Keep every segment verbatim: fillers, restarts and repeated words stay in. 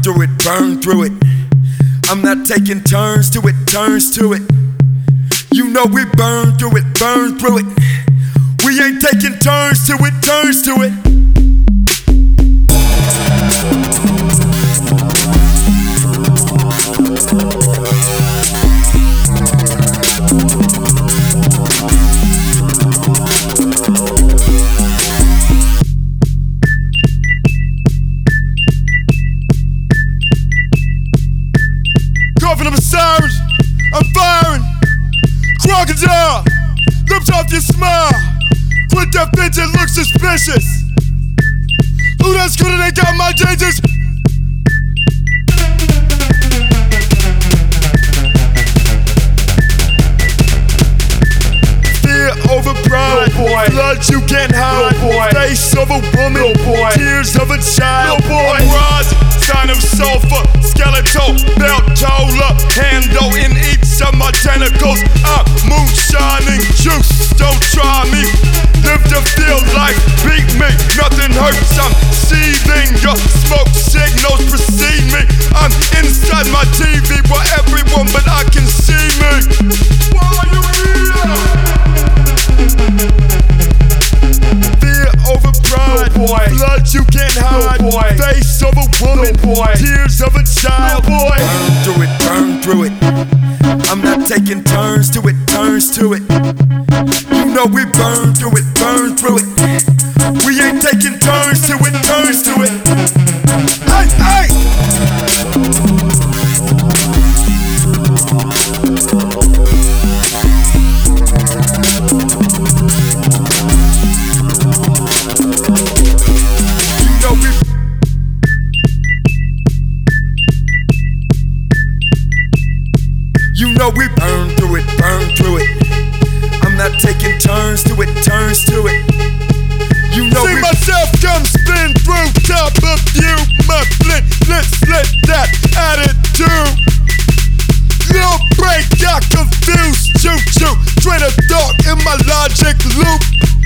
through it, burn through it. I'm not taking turns to it, turns to it. You know we burn through it, burn through it. We ain't taking turns to it, turns to it. Coughing up a sirens, I'm firing. Crocodile, lips off your smile. Quit that bitch, it looks suspicious. Who that's good and they got my dangers? Fear over pride, boy. Blood you can't hide, boy. Face of a woman, boy. Tears of a child, boy. Rise, sign of sulfur, skeletal, belt, tola, handle in each of my tentacles. I'm moonshining juice, don't try me. Live to feel life, beat me, nothing hurts. I'm seething, your smoke signals precede me. I'm inside my T V where everyone but I can see me. Why are you here? Fear over pride, boy. Blood you can't hide, boy. Face of a woman, boy. Tears of a child, boy. Burn through it, burn through it. I'm not taking turns to it, turns to it. You know we burn through it, burn through it. We ain't taking turns to it, turns to it. Hey, hey! You know we burn through it, burn through it. I'm not taking turns to it, turns to it. You know See we myself come spin through top of you, my flint, let's let that attitude. Little break got confused, choo choo. Train of thought in my logic loop.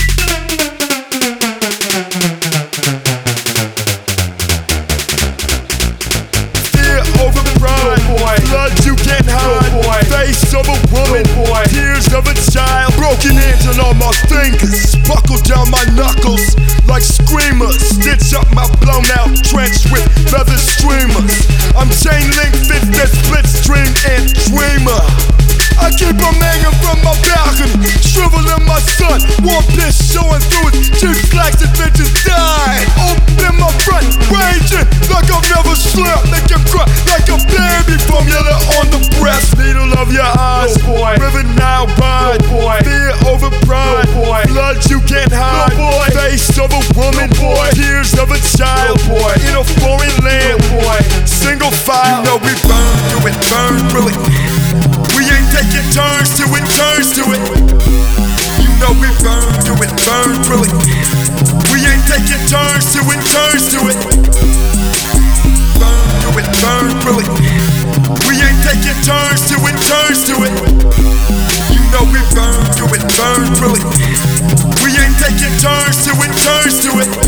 Fear over pride, boy. Blood you can't hide, boy. Face of a woman, boy. Tears of a child. Broken hands and all my fingers. Buckle down my knuckles like screamers. Stitch up my blown out trench with leather streamers. I'm chain link fit that split stream and dreamer. I keep on hanging from my balcony, shrivel in my sun. One piss showing through it, cheap slacks and bitches die. Open my front, raging like I've never slept. Make him cry like a baby, formula on the breast. Needle of your eyes, oh boy. River now ride, oh boy. Fear over pride, oh boy. Blood you can't hide, oh boy. Face of a woman, oh boy. Tears of a child, oh boy. In a foreign land, oh boy. Single file, you know we burn through it, burn through it. We ain't taking turns to it, turns to it. You know we burn through it, burn through it. We ain't taking turns to it, turns to it. Burn through it, burn through it. We ain't taking turns to it, turns to it. You know we burn through it, burn through it. We ain't taking turns to it, turns to it.